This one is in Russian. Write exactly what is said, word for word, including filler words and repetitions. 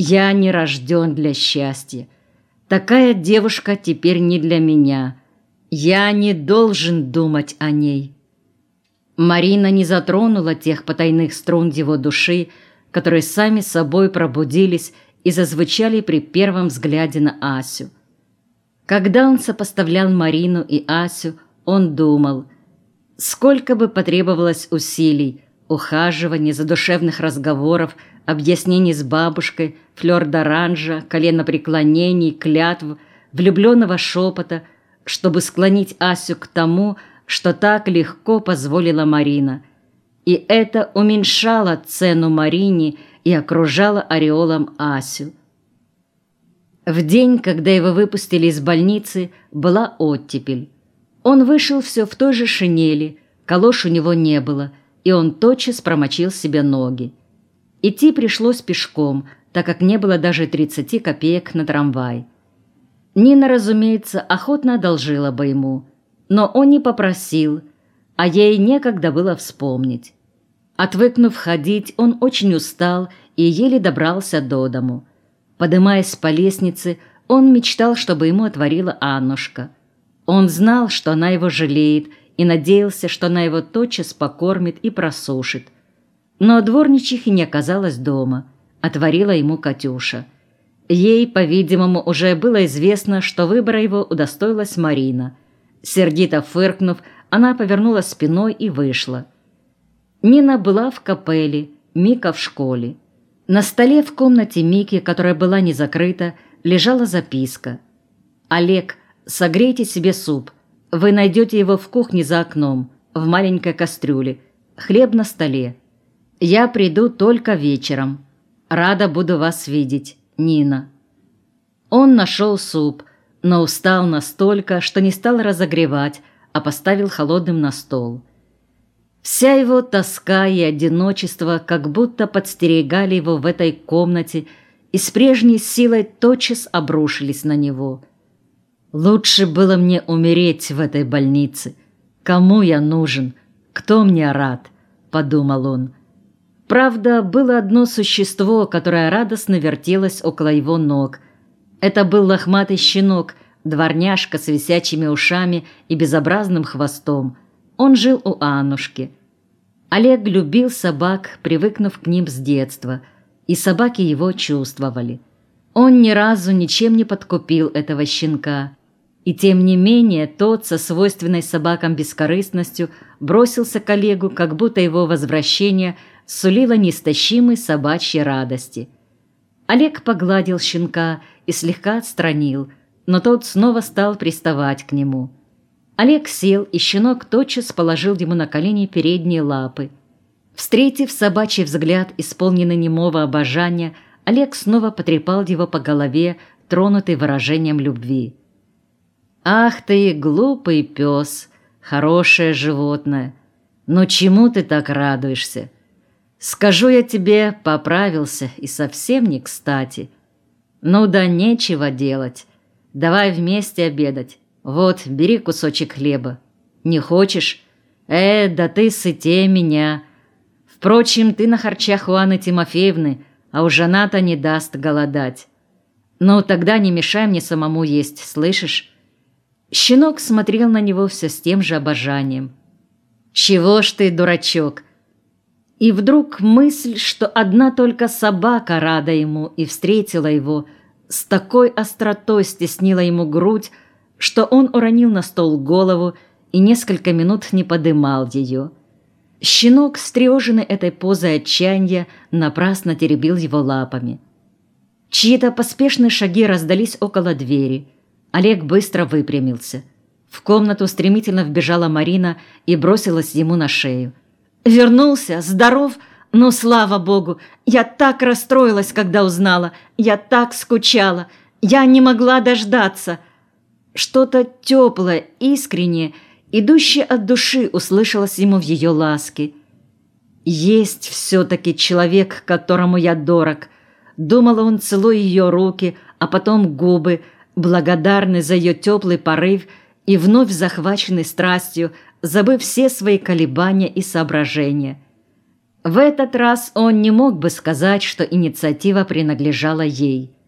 Я не рожден для счастья. Такая девушка теперь не для меня. Я не должен думать о ней». Марина не затронула тех потайных струн его души, которые сами собой пробудились и зазвучали при первом взгляде на Асю. Когда он сопоставлял Марину и Асю, он думал, сколько бы потребовалось усилий, ухаживаний, задушевных разговоров, объяснений с бабушкой, флёр-д'оранжа, коленопреклонений, клятв, влюбленного шепота, чтобы склонить Асю к тому, что так легко позволила Марина. И это уменьшало цену Марине и окружало ореолом Асю. В день, когда его выпустили из больницы, была оттепель. Он вышел все в той же шинели, калош у него не было, и он тотчас промочил себе ноги. Идти пришлось пешком, так как не было даже тридцати копеек на трамвай. Нина, разумеется, охотно одолжила бы ему, но он не попросил, а ей некогда было вспомнить. Отвыкнув ходить, он очень устал и еле добрался до дому. Подымаясь по лестнице, он мечтал, чтобы ему отворила Аннушка. Он знал, что она его жалеет, и надеялся, что она его тотчас покормит и просушит. Но дворничихи не оказалось дома. Отворила ему Катюша. Ей, по-видимому, уже было известно, что выбора его удостоилась Марина. Сердито фыркнув, она повернула спиной и вышла. Нина была в капелле, Мика в школе. На столе в комнате Мики, которая была не закрыта, лежала записка. «Олег, согрейте себе суп. Вы найдете его в кухне за окном, в маленькой кастрюле. Хлеб на столе. Я приду только вечером. Рада буду вас видеть, Нина». Он нашел суп, но устал настолько, что не стал разогревать, а поставил холодным на стол. Вся его тоска и одиночество как будто подстерегали его в этой комнате и с прежней силой тотчас обрушились на него. «Лучше было мне умереть в этой больнице. Кому я нужен? Кто мне рад?» – подумал он. Правда, было одно существо, которое радостно вертелось около его ног. Это был лохматый щенок, дворняжка с висячими ушами и безобразным хвостом. Он жил у Аннушки. Олег любил собак, привыкнув к ним с детства, и собаки его чувствовали. Он ни разу ничем не подкупил этого щенка. И тем не менее тот со свойственной собакам бескорыстностью бросился к Олегу, как будто его возвращение сулило неистощимой собачьей радости. Олег погладил щенка и слегка отстранил, но тот снова стал приставать к нему. Олег сел, и щенок тотчас положил ему на колени передние лапы. Встретив собачий взгляд, исполненный немого обожания, Олег снова потрепал его по голове, тронутый выражением любви. «Ах ты, глупый пес, хорошее животное! Но чему ты так радуешься? Скажу я тебе, поправился и совсем не кстати. Ну да нечего делать. Давай вместе обедать. Вот, бери кусочек хлеба. Не хочешь? Э, да ты сытее меня. Впрочем, ты на харчах у Анны Тимофеевны, а уж она-то не даст голодать. Ну, тогда не мешай мне самому есть, слышишь?» Щенок смотрел на него все с тем же обожанием. «Чего ж ты, дурачок?» И вдруг мысль, что одна только собака рада ему и встретила его, с такой остротой стеснила ему грудь, что он уронил на стол голову и несколько минут не подымал ее. Щенок, встревоженный этой позой отчаяния, напрасно теребил его лапами. Чьи-то поспешные шаги раздались около двери. Олег быстро выпрямился. В комнату стремительно вбежала Марина и бросилась ему на шею. «Вернулся? Здоров? Ну, слава Богу! Я так расстроилась, когда узнала! Я так скучала! Я не могла дождаться!» Что-то теплое, искреннее, идущее от души услышалось ему в ее ласке. «Есть все-таки человек, которому я дорог», — думал он, целуя ее руки, а потом губы, благодарный за ее теплый порыв и вновь захваченный страстью, забыв все свои колебания и соображения. В этот раз он не мог бы сказать, что инициатива принадлежала ей.